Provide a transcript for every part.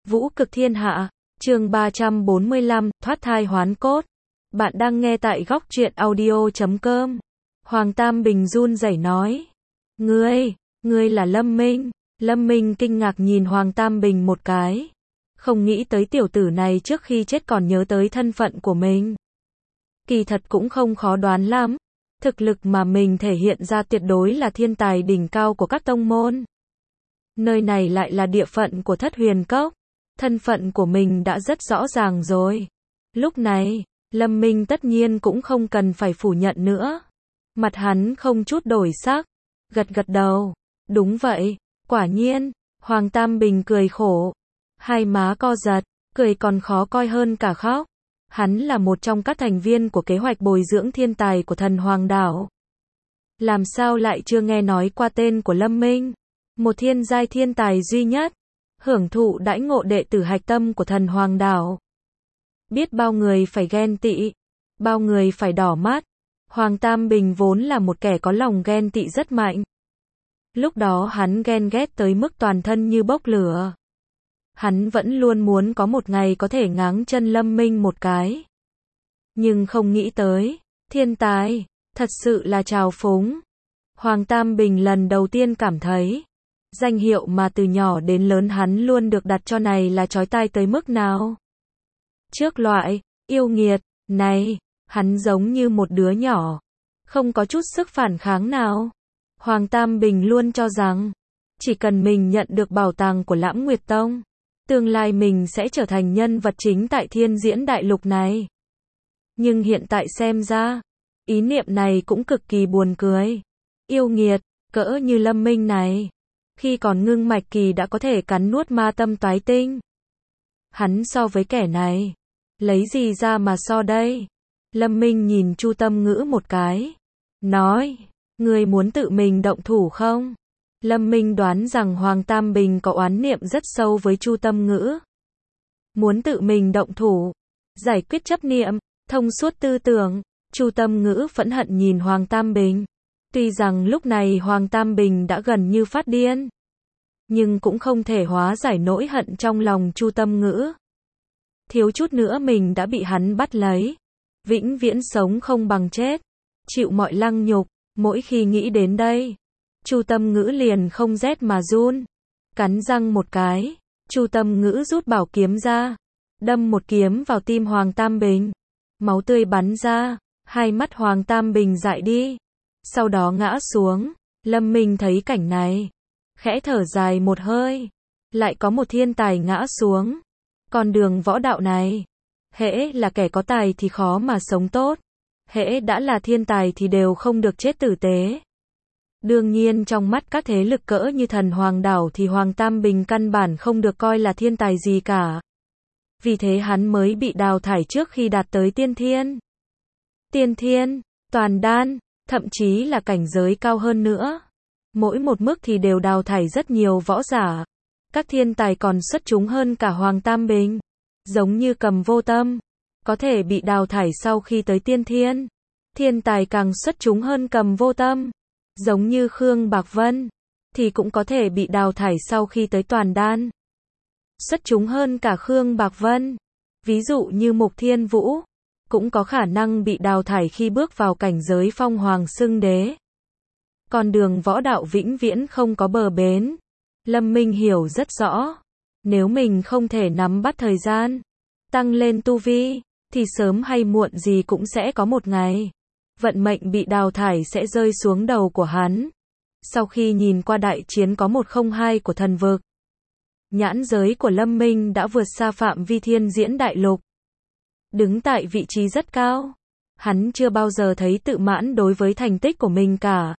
Vũ cực thiên hạ, chương 345, thoát thai hoán cốt. Bạn đang nghe tại góc truyện audio.com. Hoàng Tam Bình run rẩy nói. Ngươi là Lâm Minh. Lâm Minh kinh ngạc nhìn Hoàng Tam Bình một cái. Không nghĩ tới tiểu tử này trước khi chết còn nhớ tới thân phận của mình. Kỳ thật cũng không khó đoán lắm. Thực lực mà mình thể hiện ra tuyệt đối là thiên tài đỉnh cao của các tông môn. Nơi này lại là địa phận của Thất Huyền Cốc. Thân phận của mình đã rất rõ ràng rồi. Lúc này, Lâm Minh tất nhiên cũng không cần phải phủ nhận nữa. Mặt hắn không chút đổi sắc, gật đầu. Đúng vậy, quả nhiên. Hoàng Tam Bình cười khổ. Hai má co giật, cười còn khó coi hơn cả khóc. Hắn là một trong các thành viên của kế hoạch bồi dưỡng thiên tài của Thần Hoàng Đảo. Làm sao lại chưa nghe nói qua tên của Lâm Minh? Một thiên giai thiên tài duy nhất, hưởng thụ đãi ngộ đệ tử hạch tâm của Thần Hoàng Đảo. Biết bao người phải ghen tị, bao người phải đỏ mắt. Hoàng Tam Bình vốn là một kẻ có lòng ghen tị rất mạnh. Lúc đó hắn ghen ghét tới mức toàn thân như bốc lửa. Hắn vẫn luôn muốn có một ngày có thể ngáng chân Lâm Minh một cái. Nhưng không nghĩ tới, thiên tài, thật sự là trào phúng. Hoàng Tam Bình lần đầu tiên cảm thấy, danh hiệu mà từ nhỏ đến lớn hắn luôn được đặt cho này là chói tai tới mức nào. Trước loại, yêu nghiệt, này, hắn giống như một đứa nhỏ, không có chút sức phản kháng nào. Hoàng Tam Bình luôn cho rằng, chỉ cần mình nhận được bảo tàng của Lãm Nguyệt Tông, tương lai mình sẽ trở thành nhân vật chính tại Thiên Diễn Đại Lục này. Nhưng hiện tại xem ra, ý niệm này cũng cực kỳ buồn cười. Yêu nghiệt, cỡ như Lâm Minh này, khi còn ngưng mạch kỳ đã có thể cắn nuốt ma tâm toái tinh. Hắn so với kẻ này, lấy gì ra mà so đây? Lâm Minh nhìn Chu Tâm Ngữ một cái, nói, ngươi muốn tự mình động thủ không? Lâm Minh đoán rằng Hoàng Tam Bình có oán niệm rất sâu với Chu Tâm Ngữ. Muốn tự mình động thủ, giải quyết chấp niệm, thông suốt tư tưởng. Chu Tâm Ngữ phẫn hận nhìn Hoàng Tam Bình. Tuy rằng lúc này Hoàng Tam Bình đã gần như phát điên, nhưng cũng không thể hóa giải nỗi hận trong lòng Chu Tâm Ngữ. Thiếu chút nữa mình đã bị hắn bắt lấy. Vĩnh viễn sống không bằng chết, chịu mọi lăng nhục. Mỗi khi nghĩ đến đây, Chu Tâm Ngữ liền không rét mà run. Cắn răng một cái, Chu Tâm Ngữ rút bảo kiếm ra, đâm một kiếm vào tim Hoàng Tam Bình. Máu tươi bắn ra, hai mắt Hoàng Tam Bình dại đi. Sau đó ngã xuống. Lâm Minh thấy cảnh này, khẽ thở dài một hơi. Lại có một thiên tài ngã xuống. Con đường võ đạo này, hễ là kẻ có tài thì khó mà sống tốt. Hễ đã là thiên tài thì đều không được chết tử tế. Đương nhiên trong mắt các thế lực cỡ như Thần Hoàng Đảo thì Hoàng Tam Bình căn bản không được coi là thiên tài gì cả. Vì thế hắn mới bị đào thải trước khi đạt tới tiên thiên. Tiên thiên, toàn đan, thậm chí là cảnh giới cao hơn nữa. Mỗi một mức thì đều đào thải rất nhiều võ giả. Các thiên tài còn xuất chúng hơn cả Hoàng Tam Bình. Giống như Cầm Vô Tâm, có thể bị đào thải sau khi tới tiên thiên. Thiên tài càng xuất chúng hơn Cầm Vô Tâm, giống như Khương Bạc Vân, thì cũng có thể bị đào thải sau khi tới toàn đan. Xuất chúng hơn cả Khương Bạc Vân, ví dụ như Mục Thiên Vũ, cũng có khả năng bị đào thải khi bước vào cảnh giới Phong Hoàng Xưng Đế. Con đường võ đạo vĩnh viễn không có bờ bến. Lâm Minh hiểu rất rõ, nếu mình không thể nắm bắt thời gian, tăng lên tu vi, thì sớm hay muộn gì cũng sẽ có một ngày, vận mệnh bị đào thải sẽ rơi xuống đầu của hắn. Sau khi nhìn qua đại chiến có 102 của thần vực, nhãn giới của Lâm Minh đã vượt xa phạm vi Thiên Diễn Đại Lục. Đứng tại vị trí rất cao, hắn chưa bao giờ thấy tự mãn đối với thành tích của mình cả.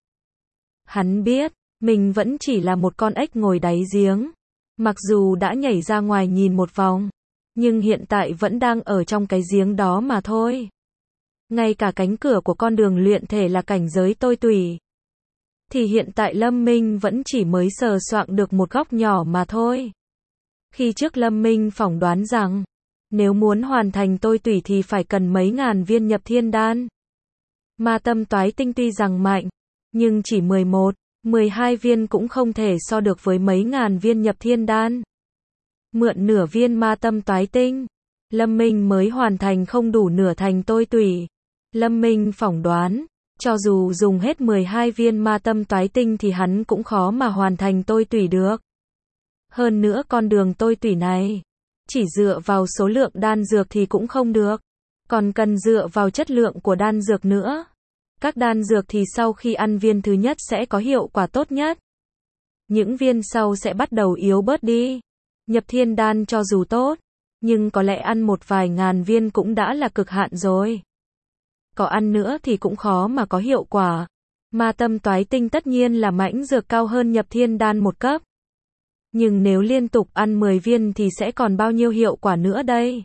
Hắn biết, mình vẫn chỉ là một con ếch ngồi đáy giếng. Mặc dù đã nhảy ra ngoài nhìn một vòng, nhưng hiện tại vẫn đang ở trong cái giếng đó mà thôi. Ngay cả cánh cửa của con đường luyện thể là cảnh giới tôi tùy, thì hiện tại Lâm Minh vẫn chỉ mới sờ soạng được một góc nhỏ mà thôi. Khi trước Lâm Minh phỏng đoán rằng, nếu muốn hoàn thành tôi tùy thì phải cần mấy ngàn viên nhập thiên đan. Ma tâm toái tinh tuy rằng mạnh, nhưng chỉ 11, 12 viên cũng không thể so được với mấy ngàn viên nhập thiên đan. mượn nửa viên ma tâm toái tinh. Lâm Minh mới hoàn thành không đủ nửa thành tôi tủy. Lâm Minh phỏng đoán, cho dù dùng hết 12 viên ma tâm toái tinh thì hắn cũng khó mà hoàn thành tôi tủy được. Hơn nữa con đường tôi tủy này, chỉ dựa vào số lượng đan dược thì cũng không được, còn cần dựa vào chất lượng của đan dược nữa. Các đan dược thì sau khi ăn viên thứ nhất sẽ có hiệu quả tốt nhất. Những viên sau sẽ bắt đầu yếu bớt đi. Nhập thiên đan cho dù tốt, nhưng có lẽ ăn một vài ngàn viên cũng đã là cực hạn rồi. Có ăn nữa thì cũng khó mà có hiệu quả. Ma tâm toái tinh tất nhiên là mãnh dược cao hơn nhập thiên đan một cấp. Nhưng nếu liên tục ăn 10 viên thì sẽ còn bao nhiêu hiệu quả nữa đây?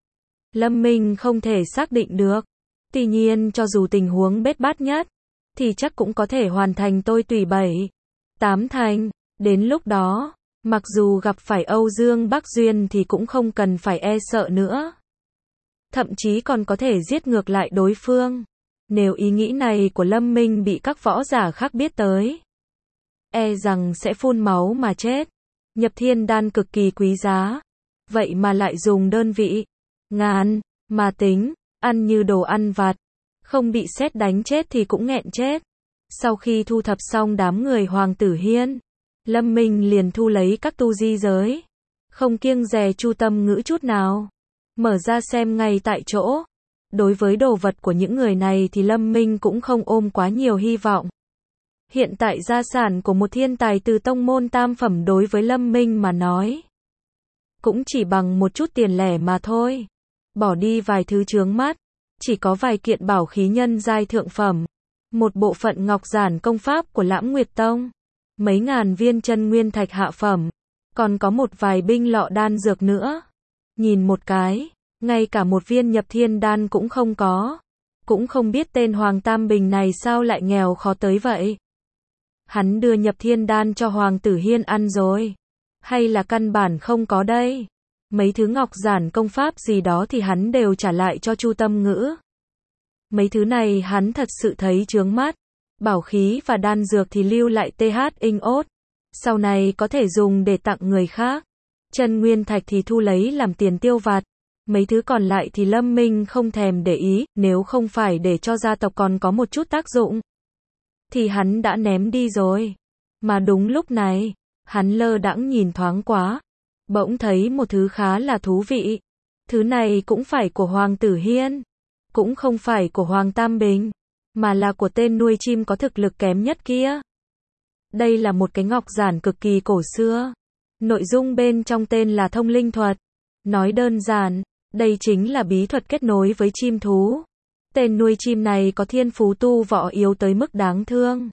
Lâm Minh không thể xác định được. Tuy nhiên cho dù tình huống bết bát nhất, thì chắc cũng có thể hoàn thành tôi tùy 7, 8 thành. Đến lúc đó, mặc dù gặp phải Âu Dương Bắc Duyên thì cũng không cần phải e sợ nữa. Thậm chí còn có thể giết ngược lại đối phương. Nếu ý nghĩ này của Lâm Minh bị các võ giả khác biết tới, e rằng sẽ phun máu mà chết. Nhập thiên đan cực kỳ quý giá, vậy mà lại dùng đơn vị ngàn mà tính, ăn như đồ ăn vặt, không bị sét đánh chết thì cũng nghẹn chết. Sau khi thu thập xong đám người Hoàng Tử Hiên, Lâm Minh liền thu lấy các tu di giới, không kiêng dè Chu Tâm Ngữ chút nào, mở ra xem ngay tại chỗ. Đối với đồ vật của những người này thì Lâm Minh cũng không ôm quá nhiều hy vọng. Hiện tại gia sản của một thiên tài từ tông môn tam phẩm đối với Lâm Minh mà nói, cũng chỉ bằng một chút tiền lẻ mà thôi. Bỏ đi vài thứ chướng mắt, chỉ có vài kiện bảo khí nhân giai thượng phẩm, một bộ phận ngọc giản công pháp của Lãm Nguyệt Tông, mấy ngàn viên chân nguyên thạch hạ phẩm, còn có một vài binh lọ đan dược nữa. Nhìn một cái, ngay cả một viên nhập thiên đan cũng không có. Cũng không biết tên Hoàng Tam Bình này sao lại nghèo khó tới vậy. Hắn đưa nhập thiên đan cho Hoàng Tử Hiên ăn rồi, hay là căn bản không có đây? Mấy thứ ngọc giản công pháp gì đó thì hắn đều trả lại cho Chu Tâm Ngữ. Mấy thứ này hắn thật sự thấy chướng mắt. Bảo khí và đan dược thì lưu lại TH inh ốt, sau này có thể dùng để tặng người khác. Chân nguyên thạch thì thu lấy làm tiền tiêu vặt. Mấy thứ còn lại thì Lâm Minh không thèm để ý, nếu không phải để cho gia tộc còn có một chút tác dụng, thì hắn đã ném đi rồi. Mà đúng lúc này, hắn lơ đãng nhìn thoáng quá, bỗng thấy một thứ khá là thú vị. Thứ này cũng phải của Hoàng Tử Hiên, cũng không phải của Hoàng Tam Bình, mà là của tên nuôi chim có thực lực kém nhất kia. Đây là một cái ngọc giản cực kỳ cổ xưa. Nội dung bên trong tên là thông linh thuật. Nói đơn giản, đây chính là bí thuật kết nối với chim thú. Tên nuôi chim này có thiên phú tu võ yếu tới mức đáng thương.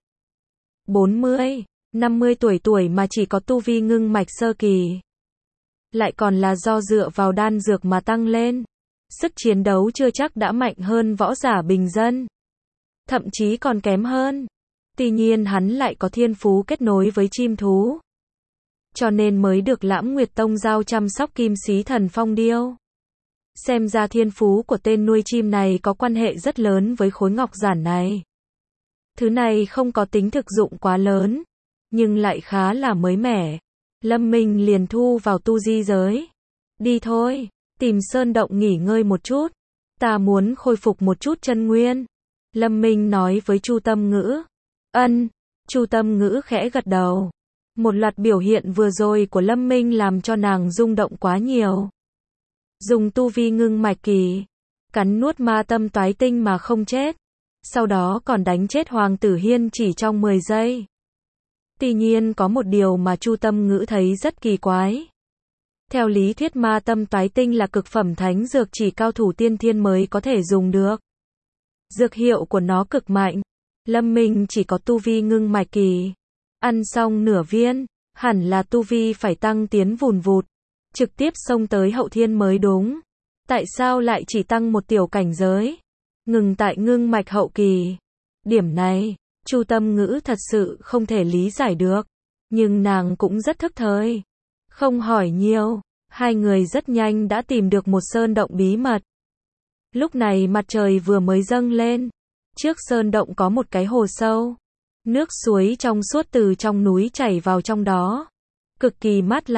40, 50 tuổi mà chỉ có tu vi ngưng mạch sơ kỳ. Lại còn là do dựa vào đan dược mà tăng lên. Sức chiến đấu chưa chắc đã mạnh hơn võ giả bình dân. Thậm chí còn kém hơn. Tuy nhiên hắn lại có thiên phú kết nối với chim thú. Cho nên mới được Lãm Nguyệt Tông giao chăm sóc Kim Xí Thần Phong Điêu. Xem ra thiên phú của tên nuôi chim này có quan hệ rất lớn với khối ngọc giản này. Thứ này không có tính thực dụng quá lớn, nhưng lại khá là mới mẻ. Lâm Minh liền thu vào tu di giới. Đi thôi, tìm sơn động nghỉ ngơi một chút. Ta muốn khôi phục một chút chân nguyên. Lâm Minh nói với Chu Tâm Ngữ. Ân, Chu Tâm Ngữ khẽ gật đầu. Một loạt biểu hiện vừa rồi của Lâm Minh làm cho nàng rung động quá nhiều. Dùng tu vi ngưng mạch kỳ, cắn nuốt ma tâm toái tinh mà không chết. Sau đó còn đánh chết Hoàng Tử Hiên chỉ trong 10 giây. Tuy nhiên có một điều mà Chu Tâm Ngữ thấy rất kỳ quái. Theo lý thuyết ma tâm toái tinh là cực phẩm thánh dược chỉ cao thủ tiên thiên mới có thể dùng được. Dược hiệu của nó cực mạnh. Lâm Minh chỉ có tu vi ngưng mạch kỳ. Ăn xong nửa viên, hẳn là tu vi phải tăng tiến vùn vụt. Trực tiếp xông tới hậu thiên mới đúng. Tại sao lại chỉ tăng một tiểu cảnh giới? Ngừng tại ngưng mạch hậu kỳ. Điểm này, Chu Tâm Ngữ thật sự không thể lý giải được. Nhưng nàng cũng rất thức thời. Không hỏi nhiều, hai người rất nhanh đã tìm được một sơn động bí mật. Lúc này mặt trời vừa mới dâng lên. Trước sơn động có một cái hồ sâu. Nước suối trong suốt từ trong núi chảy vào trong đó. Cực kỳ mát lạnh.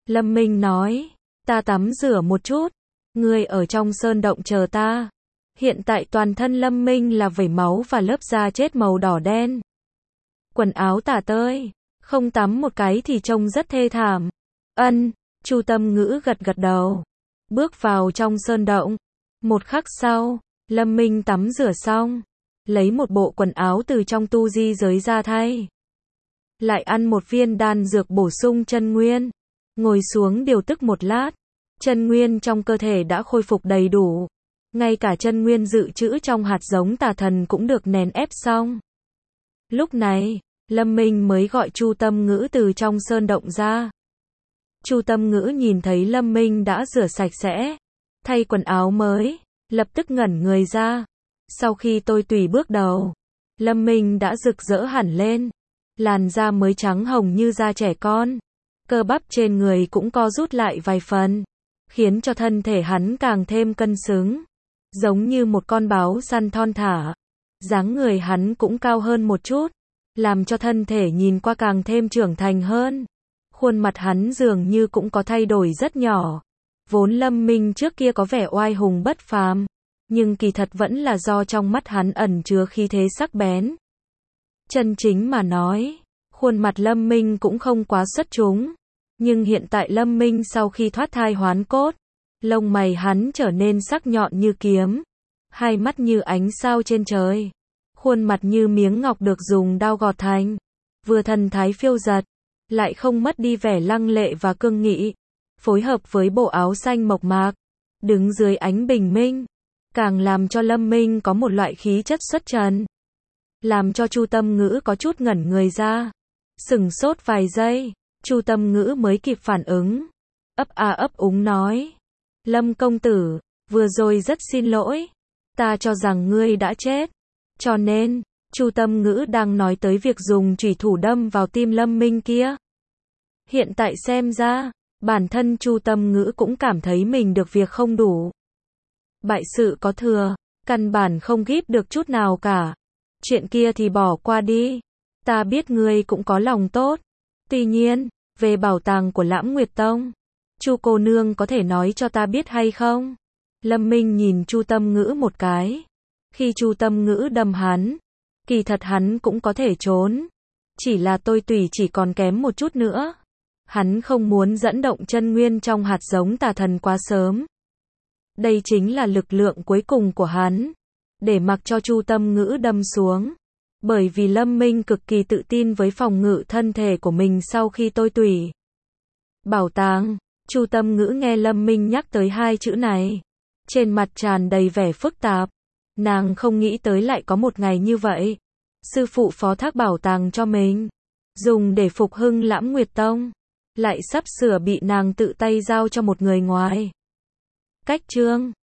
Lâm Minh nói, ta tắm rửa một chút, ngươi ở trong sơn động chờ ta. Hiện tại toàn thân Lâm Minh là vẩy máu và lớp da chết màu đỏ đen. Quần áo tả tơi, không tắm một cái thì trông rất thê thảm. Ân, Chu Tâm Ngữ gật gật đầu, bước vào trong sơn động. Một khắc sau, Lâm Minh tắm rửa xong, lấy một bộ quần áo từ trong tu di giới ra thay. Lại ăn một viên đan dược bổ sung chân nguyên, ngồi xuống điều tức một lát. Chân nguyên trong cơ thể đã khôi phục đầy đủ. Ngay cả chân nguyên dự trữ trong hạt giống tà thần cũng được nén ép xong. Lúc này, Lâm Minh mới gọi Chu Tâm Ngữ từ trong sơn động ra. Chu Tâm Ngữ nhìn thấy Lâm Minh đã rửa sạch sẽ, thay quần áo mới, lập tức ngẩn người ra. Sau khi tôi tùy bước đầu, Lâm Minh đã rực rỡ hẳn lên. Làn da mới trắng hồng như da trẻ con. Cơ bắp trên người cũng co rút lại vài phần, khiến cho thân thể hắn càng thêm cân xứng. Giống như một con báo săn thon thả. Dáng người hắn cũng cao hơn một chút, làm cho thân thể nhìn qua càng thêm trưởng thành hơn. Khuôn mặt hắn dường như cũng có thay đổi rất nhỏ. Vốn Lâm Minh trước kia có vẻ oai hùng bất phàm, nhưng kỳ thật vẫn là do trong mắt hắn ẩn chứa khí thế sắc bén. Chân chính mà nói, khuôn mặt Lâm Minh cũng không quá xuất chúng. Nhưng hiện tại Lâm Minh sau khi thoát thai hoán cốt, lông mày hắn trở nên sắc nhọn như kiếm, hai mắt như ánh sao trên trời, khuôn mặt như miếng ngọc được dùng dao gọt thành, vừa thần thái phiêu dật, lại không mất đi vẻ lăng lệ và cương nghị, phối hợp với bộ áo xanh mộc mạc, đứng dưới ánh bình minh, càng làm cho Lâm Minh có một loại khí chất xuất trần, làm cho Chu Tâm Ngữ có chút ngẩn người ra, sửng sốt vài giây. Chu Tâm Ngữ mới kịp phản ứng, ấp a ấp úng nói, Lâm công tử, vừa rồi rất xin lỗi, ta cho rằng ngươi đã chết, cho nên, Chu Tâm Ngữ đang nói tới việc dùng chủy thủ đâm vào tim Lâm Minh kia. Hiện tại xem ra, bản thân Chu Tâm Ngữ cũng cảm thấy mình được việc không đủ. Bại sự có thừa, căn bản không gíp được chút nào cả. Chuyện kia thì bỏ qua đi, ta biết ngươi cũng có lòng tốt. Tuy nhiên, về bảo tàng của Lãm Nguyệt Tông, Chu cô nương có thể nói cho ta biết hay không? Lâm Minh nhìn Chu Tâm Ngữ một cái. Khi Chu Tâm Ngữ đâm hắn, kỳ thật hắn cũng có thể trốn. Chỉ là tôi tùy chỉ còn kém một chút nữa. Hắn không muốn dẫn động chân nguyên trong hạt giống tà thần quá sớm. Đây chính là lực lượng cuối cùng của hắn. Để mặc cho Chu Tâm Ngữ đâm xuống. Bởi vì Lâm Minh cực kỳ tự tin với phòng ngự thân thể của mình sau khi tôi tùy. Bảo tàng, Chu Tâm Ngữ nghe Lâm Minh nhắc tới hai chữ này. Trên mặt tràn đầy vẻ phức tạp. Nàng không nghĩ tới lại có một ngày như vậy. Sư phụ phó thác bảo tàng cho mình, dùng để phục hưng Lãm Nguyệt Tông, lại sắp sửa bị nàng tự tay giao cho một người ngoài. Cách chương